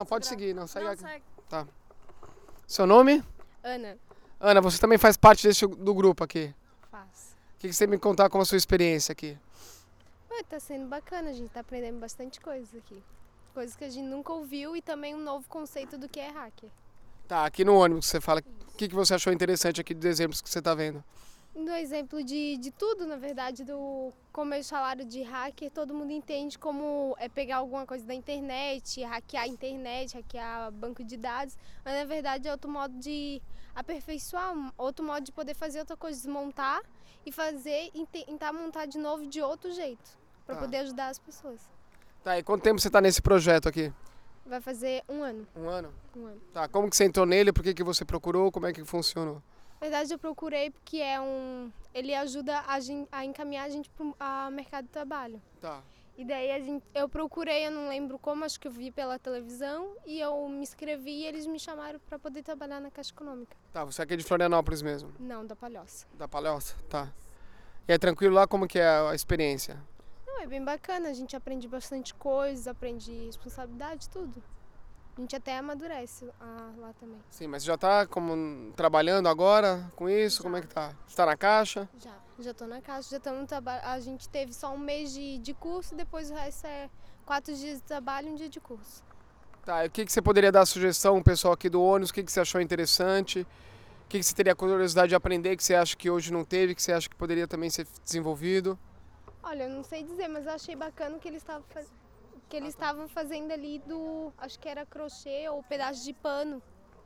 Não, pode seguir, não, segue Não, aqui. segue. Tá. Seu nome? Ana, Ana, você também faz parte do grupo aqui. faz. O que você me contar como a sua experiência aqui? Tá sendo bacana, a gente tá aprendendo bastante coisas aqui. Coisas que a gente nunca ouviu e também um novo conceito do que é hacker. Tá, aqui no ônibus você fala, o que você achou interessante aqui dos exemplos que você tá vendo? No exemplo de tudo, na verdade, do como eles falaram de hacker, todo mundo entende como é pegar alguma coisa da internet, hackear banco de dados, mas na verdade é outro modo de aperfeiçoar, outro modo de poder fazer outra coisa, desmontar e fazer e tentar montar de novo de outro jeito, para Tá. poder ajudar as pessoas. Tá, e quanto tempo você tá nesse projeto aqui? Vai fazer um ano. Um ano? Um ano. Tá, como que você entrou nele, por que você procurou, como é que funcionou? Na verdade, eu procurei porque ele ajuda a encaminhar a gente para o mercado de trabalho. Tá. E daí eu procurei, eu não lembro como, acho que eu vi pela televisão e eu me inscrevi e eles me chamaram para poder trabalhar na Caixa Econômica. Tá, você é aqui de Florianópolis mesmo? Não, da Palhoça. Da Palhoça? Tá. E é tranquilo lá, como que é a experiência? Não, é bem bacana, a gente aprende bastante coisas, aprende responsabilidade, tudo. A gente até amadurece lá também. Sim, mas você já tá como trabalhando agora com isso? Já. Como é que tá? Você tá na caixa? Já tô na Caixa, já estamos no trabalho. A gente teve só um mês de curso, depois o resto é 4 dias de trabalho e um dia de curso. Tá, e o que você poderia dar sugestão ao pessoal aqui do ônibus? O que você achou interessante? O que você teria curiosidade de aprender que você acha que hoje não teve, que você acha que poderia também ser desenvolvido? Olha, eu não sei dizer, mas eu achei bacana que eles estavam fazendo ali acho que era crochê ou pedaço de pano.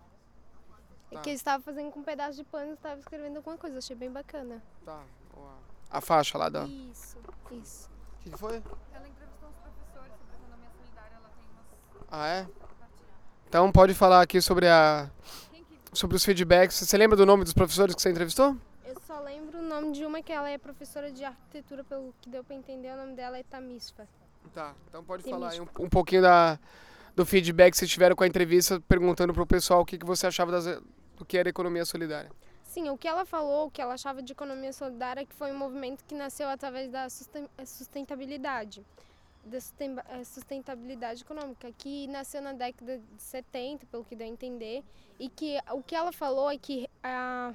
Tá. Que eles estavam fazendo com um pedaço de pano e estavam escrevendo alguma coisa, eu achei bem bacana. Tá. A faixa lá da... Isso. O que foi? Ela entrevistou os professores sobre a economia solidária, ela tem umas... Ah, é? Então pode falar aqui sobre sobre os feedbacks. Você lembra do nome dos professores que você entrevistou? Eu só lembro o nome de uma que ela é professora de arquitetura, pelo que deu pra entender, o nome dela é Tamisfa. Tá, então pode Tem falar aí mesmo. um pouquinho do feedback que vocês tiveram com a entrevista, perguntando pro pessoal o que você achava do que era economia solidária. Sim, o que ela falou, o que ela achava de economia solidária, é que foi um movimento que nasceu através da sustentabilidade. Sustentabilidade econômica, que nasceu na década de 70, pelo que deu a entender, e que o que ela falou é que a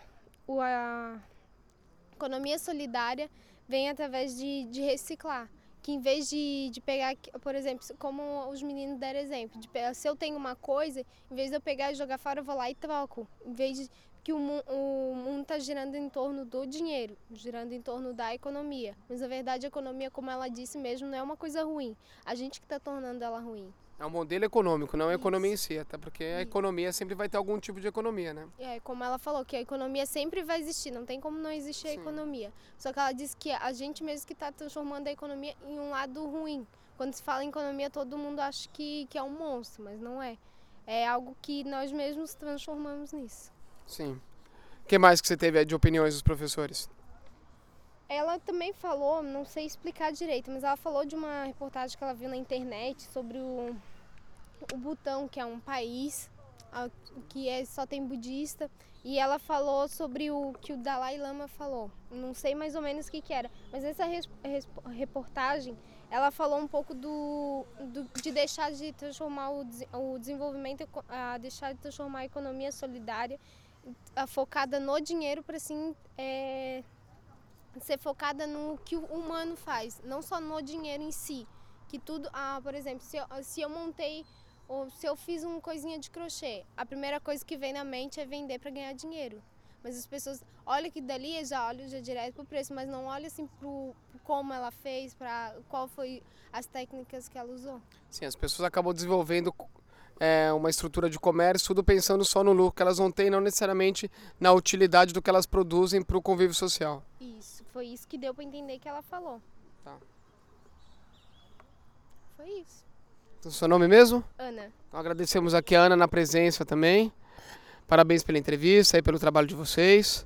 economia solidária vem através de reciclar. Que em vez de pegar, por exemplo, como os meninos deram exemplo, se eu tenho uma coisa, em vez de eu pegar e jogar fora, eu vou lá e troco. Em vez de que o mundo está girando em torno do dinheiro, girando em torno da economia. Mas na verdade a economia, como ela disse mesmo, não é uma coisa ruim. A gente que está tornando ela ruim. É um modelo econômico, não a Isso. economia em si, até porque a economia sempre vai ter algum tipo de economia, né? Como ela falou, que a economia sempre vai existir, não tem como não existir a Sim. economia. Só que ela disse que a gente mesmo que está transformando a economia em um lado ruim. Quando se fala em economia, todo mundo acha que é um monstro, mas não é. É algo que nós mesmos transformamos nisso. Sim. O que mais que você teve de opiniões dos professores? Ela também falou, não sei explicar direito, mas ela falou de uma reportagem que ela viu na internet sobre o Butão, que é um país que só tem budista, e ela falou sobre o que o Dalai Lama falou. Não sei mais ou menos o que era, mas nessa reportagem ela falou um pouco de deixar de transformar o desenvolvimento, deixar de transformar a economia solidária focada no dinheiro para assim ser focada no que o humano faz, não só no dinheiro em si. Que tudo, por exemplo, se eu montei ou se eu fiz uma coisinha de crochê, a primeira coisa que vem na mente é vender para ganhar dinheiro. Mas as pessoas olham que dali já olham já direto pro preço, mas não olham assim pro como ela fez, para qual foi as técnicas que ela usou. Sim, as pessoas acabam desenvolvendo uma estrutura de comércio, tudo pensando só no lucro que elas vão ter e não necessariamente na utilidade do que elas produzem para o convívio social. Isso, foi isso que deu para entender que ela falou. Tá. Foi isso. Então, seu nome mesmo? Ana. Então, agradecemos aqui a Ana na presença também. Parabéns pela entrevista e pelo trabalho de vocês.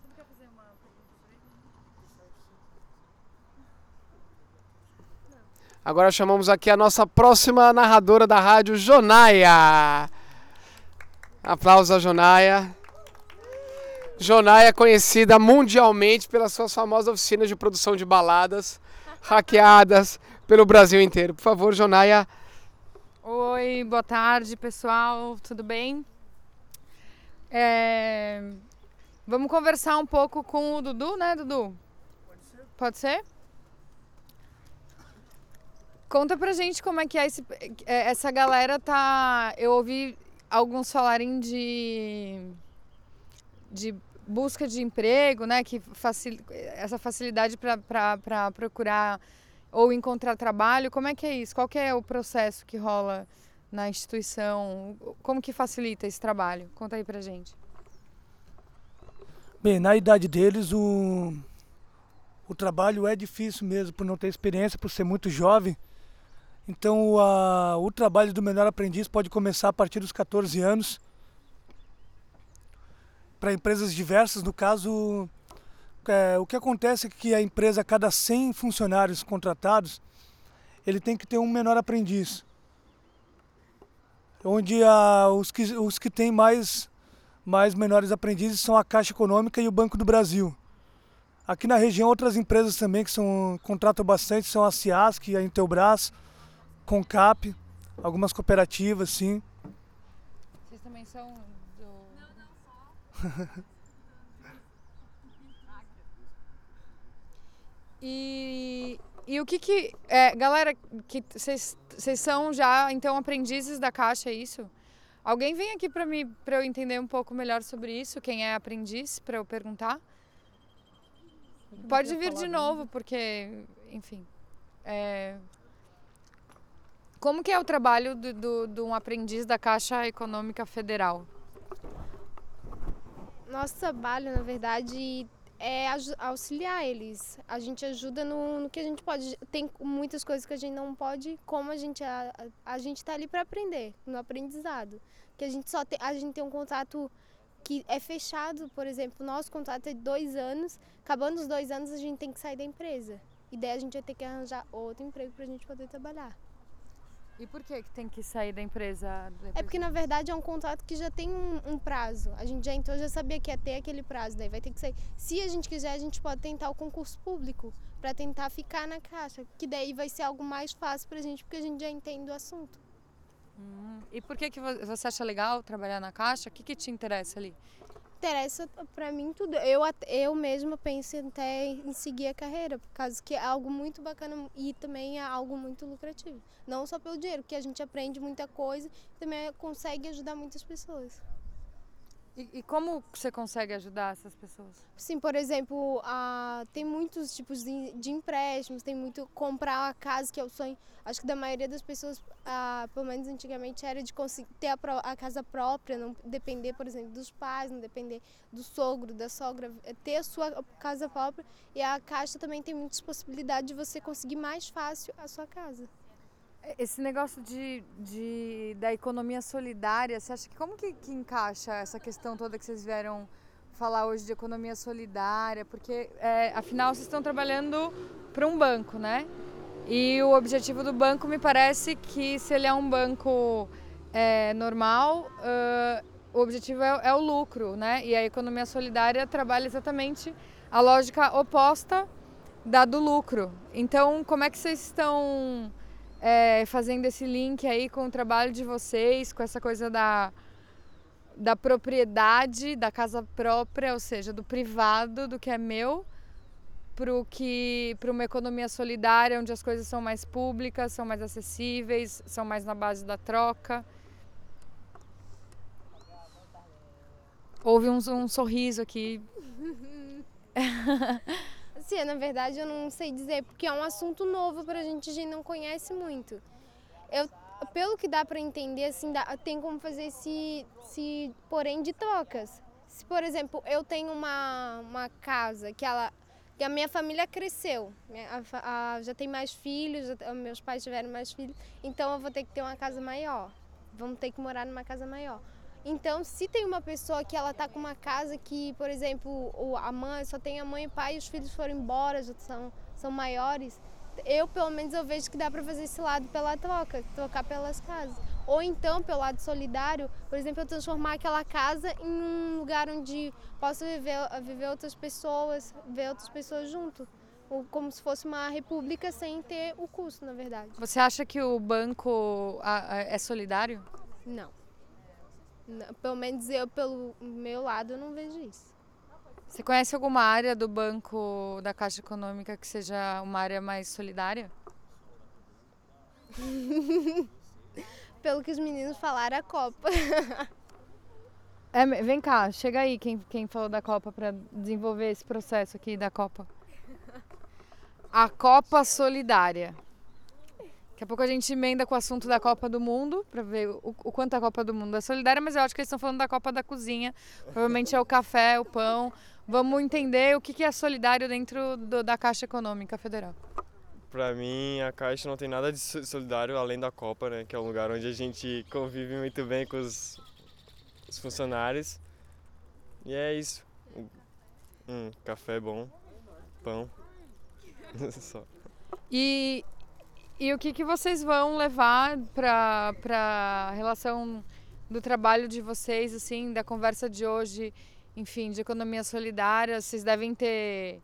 Agora chamamos aqui a nossa próxima narradora da rádio, Jonaia. Aplausos a Jonaia. Jonaia é conhecida mundialmente pelas suas famosas oficinas de produção de baladas, hackeadas pelo Brasil inteiro. Por favor, Jonaia, Oi, boa tarde, pessoal, tudo bem? Vamos conversar um pouco com o Dudu, né, Dudu? Pode ser? Conta pra gente como é que é essa galera tá... Eu ouvi alguns falarem de busca de emprego, né, que essa facilidade para procurar ou encontrar trabalho. Como é que é isso? Qual que é o processo que rola na instituição? Como que facilita esse trabalho? Conta aí pra gente. Bem, na idade deles, o trabalho é difícil mesmo, por não ter experiência, por ser muito jovem. Então, o trabalho do menor aprendiz pode começar a partir dos 14 anos. Para empresas diversas, no caso, o que acontece é que a empresa, a cada 100 funcionários contratados, ele tem que ter um menor aprendiz. Onde os que têm mais menores aprendizes são a Caixa Econômica e o Banco do Brasil. Aqui na região, outras empresas também que contratam bastante são a Ciasc, a Intelbras, Concap, algumas cooperativas, sim. Vocês também são do... E o que galera, que vocês são já então aprendizes da Caixa, é isso? Alguém vem aqui para eu entender um pouco melhor sobre isso, quem é aprendiz, para eu perguntar? Pode vir de novo, porque, enfim, como que é o trabalho de um aprendiz da Caixa Econômica Federal? Nosso trabalho, na verdade, é auxiliar eles. A gente ajuda no que a gente pode. Tem muitas coisas que a gente não pode, como a gente está ali para aprender, no aprendizado. Que a gente tem um contrato que é fechado, por exemplo, o nosso contrato é de 2 anos, acabando os 2 anos a gente tem que sair da empresa. E daí a gente vai ter que arranjar outro emprego para a gente poder trabalhar. E por que tem que sair da empresa? É porque, na verdade, é um contrato que já tem um prazo. A gente já entrou, já sabia que ia ter aquele prazo, daí vai ter que sair. Se a gente quiser, a gente pode tentar o concurso público para tentar ficar na Caixa, que daí vai ser algo mais fácil pra gente, porque a gente já entende o assunto. E por que você acha legal trabalhar na Caixa? O que te interessa ali? Interessa pra mim tudo. Eu mesma penso até em seguir a carreira, por causa que é algo muito bacana e também é algo muito lucrativo. Não só pelo dinheiro, porque a gente aprende muita coisa e também consegue ajudar muitas pessoas. E como você consegue ajudar essas pessoas? Sim, por exemplo, tem muitos tipos de empréstimos, tem muito comprar uma casa, que é o sonho, acho que da maioria das pessoas, pelo menos antigamente, era de conseguir ter a casa própria, não depender, por exemplo, dos pais, não depender do sogro, da sogra, ter a sua casa própria. E a Caixa também tem muitas possibilidades de você conseguir mais fácil a sua casa. Esse negócio da economia solidária, você acha que como que encaixa essa questão toda que vocês vieram falar hoje de economia solidária? Porque, afinal, vocês estão trabalhando para um banco, né? E o objetivo do banco me parece que, se ele é um banco normal, o objetivo é o lucro, né? E a economia solidária trabalha exatamente a lógica oposta da do lucro. Então, como é que vocês estão... fazendo esse link aí com o trabalho de vocês, com essa coisa da propriedade, da casa própria, ou seja, do privado, do que é meu, para uma economia solidária, onde as coisas são mais públicas, são mais acessíveis, são mais na base da troca. Houve um sorriso aqui. Sim, na verdade eu não sei dizer, porque é um assunto novo pra gente não conhece muito. Pelo que dá pra entender, assim, tem como fazer esse porém de trocas. Se, por exemplo, eu tenho uma casa que a minha família cresceu, já tem mais filhos, meus pais tiveram mais filhos, então eu vou ter que ter uma casa maior, vamos ter que morar numa casa maior. Então, se tem uma pessoa que ela tá com uma casa que, por exemplo, a mãe só tem a mãe e o pai e os filhos foram embora, já são maiores, pelo menos eu vejo que dá para fazer esse lado pela trocar pelas casas. Ou então, pelo lado solidário, por exemplo, eu transformar aquela casa em um lugar onde posso viver outras pessoas, ver outras pessoas junto. como se fosse uma república sem ter o custo, na verdade. Você acha que o banco é solidário? Não. Pelo menos eu, pelo meu lado, eu não vejo isso. Você conhece alguma área do banco da Caixa Econômica que seja uma área mais solidária? Pelo que os meninos falaram, a Copa. Vem cá, chega aí quem falou da Copa para desenvolver esse processo aqui da Copa. A Copa Solidária. Daqui a pouco a gente emenda com o assunto da Copa do Mundo, para ver o quanto a Copa do Mundo é solidária, mas eu acho que eles estão falando da Copa da Cozinha. Provavelmente é o café, o pão. Vamos entender o que é solidário dentro da Caixa Econômica Federal. Para mim, a Caixa não tem nada de solidário além da Copa, né? Que é um lugar onde a gente convive muito bem com os funcionários. E é isso. Café bom, pão. Só. E o que vocês vão levar para a relação do trabalho de vocês, assim, da conversa de hoje, enfim, de economia solidária? Vocês devem ter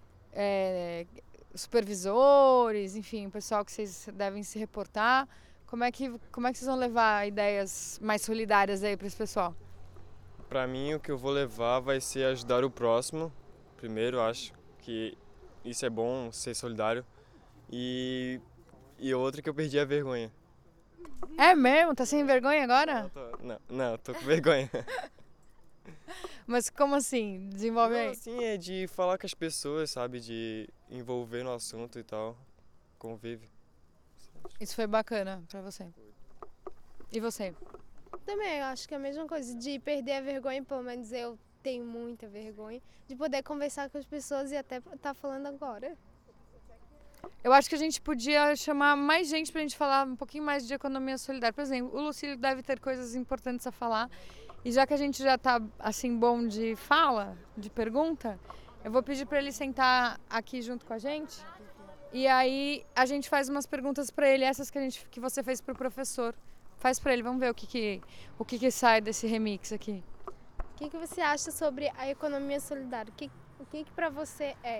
supervisores, enfim, o pessoal que vocês devem se reportar. Como é que vocês vão levar ideias mais solidárias aí para esse pessoal? Para mim, o que eu vou levar vai ser ajudar o próximo. Primeiro, acho que isso é bom, ser solidário. E outra que eu perdi a vergonha. É mesmo? Tá sem vergonha agora? Não, tô com vergonha. Mas como assim? Desenvolve aí. Assim, é de falar com as pessoas, sabe? De envolver no assunto e tal. Convive. Isso foi bacana pra você. E você? Também, eu acho que é a mesma coisa, de perder a vergonha, pelo menos eu tenho muita vergonha, de poder conversar com as pessoas e até estar falando agora. Eu acho que a gente podia chamar mais gente pra gente falar um pouquinho mais de economia solidária. Por exemplo, o Lucílio deve ter coisas importantes a falar. E já que a gente já tá assim bom de fala, de pergunta, eu vou pedir para ele sentar aqui junto com a gente. E aí a gente faz umas perguntas para ele, essas que você fez pro professor. Faz para ele, vamos ver o que sai desse remix aqui. O que você acha sobre a economia solidária? O que para você é?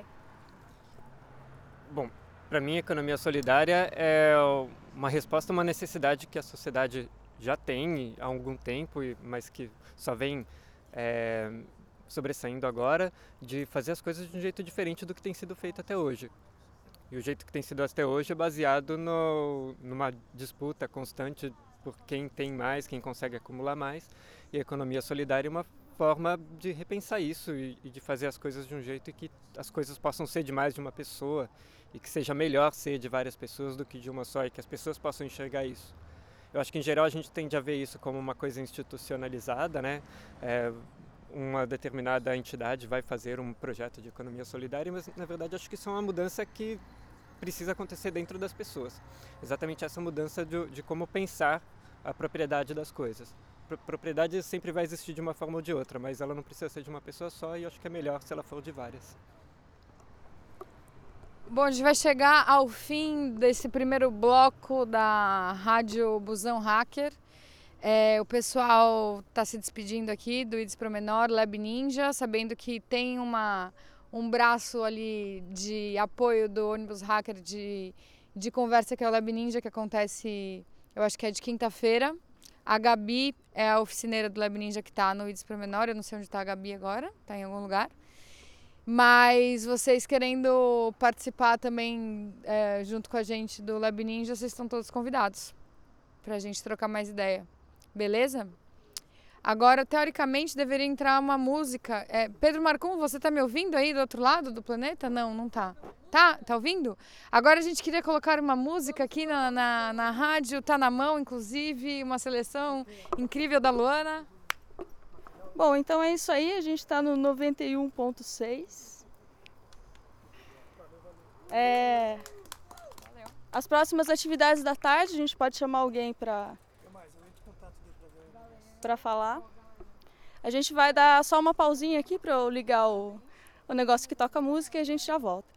Bom, para mim a economia solidária é uma resposta a uma necessidade que a sociedade já tem há algum tempo, mas que só vem sobressaindo agora, de fazer as coisas de um jeito diferente do que tem sido feito até hoje. E o jeito que tem sido até hoje é baseado numa disputa constante por quem tem mais, quem consegue acumular mais. E a economia solidária é uma forma de repensar isso e de fazer as coisas de um jeito que as coisas possam ser de mais de uma pessoa e que seja melhor ser de várias pessoas do que de uma só e que as pessoas possam enxergar isso. Eu acho que, em geral, a gente tende a ver isso como uma coisa institucionalizada, né? Uma determinada entidade vai fazer um projeto de economia solidária, mas, na verdade, acho que isso é uma mudança que precisa acontecer dentro das pessoas. Exatamente essa mudança de como pensar a propriedade das coisas. Propriedade sempre vai existir de uma forma ou de outra, mas ela não precisa ser de uma pessoa só e eu acho que é melhor se ela for de várias. Bom, a gente vai chegar ao fim desse primeiro bloco da Rádio Busão Hacker. O pessoal está se despedindo aqui do IDES Promenor, Lab Ninja, sabendo que tem um braço ali de apoio do ônibus hacker de conversa, que é o Lab Ninja, que acontece, eu acho que é de quinta-feira. A Gabi é a oficineira do Lab Ninja que está no IDES Promenor, eu não sei onde está a Gabi agora, está em algum lugar. Mas vocês querendo participar também junto com a gente do Lab Ninja, vocês estão todos convidados para a gente trocar mais ideia, beleza? Agora, teoricamente, deveria entrar uma música. Pedro Marcon, você tá me ouvindo aí do outro lado do planeta? Não, não tá. Tá ouvindo? Agora a gente queria colocar uma música aqui na rádio, tá na mão, inclusive, uma seleção incrível da Luana. Bom, então é isso aí, a gente está no 91.6. As próximas atividades da tarde, a gente pode chamar alguém para falar. A gente vai dar só uma pausinha aqui para eu ligar o negócio que toca música e a gente já volta.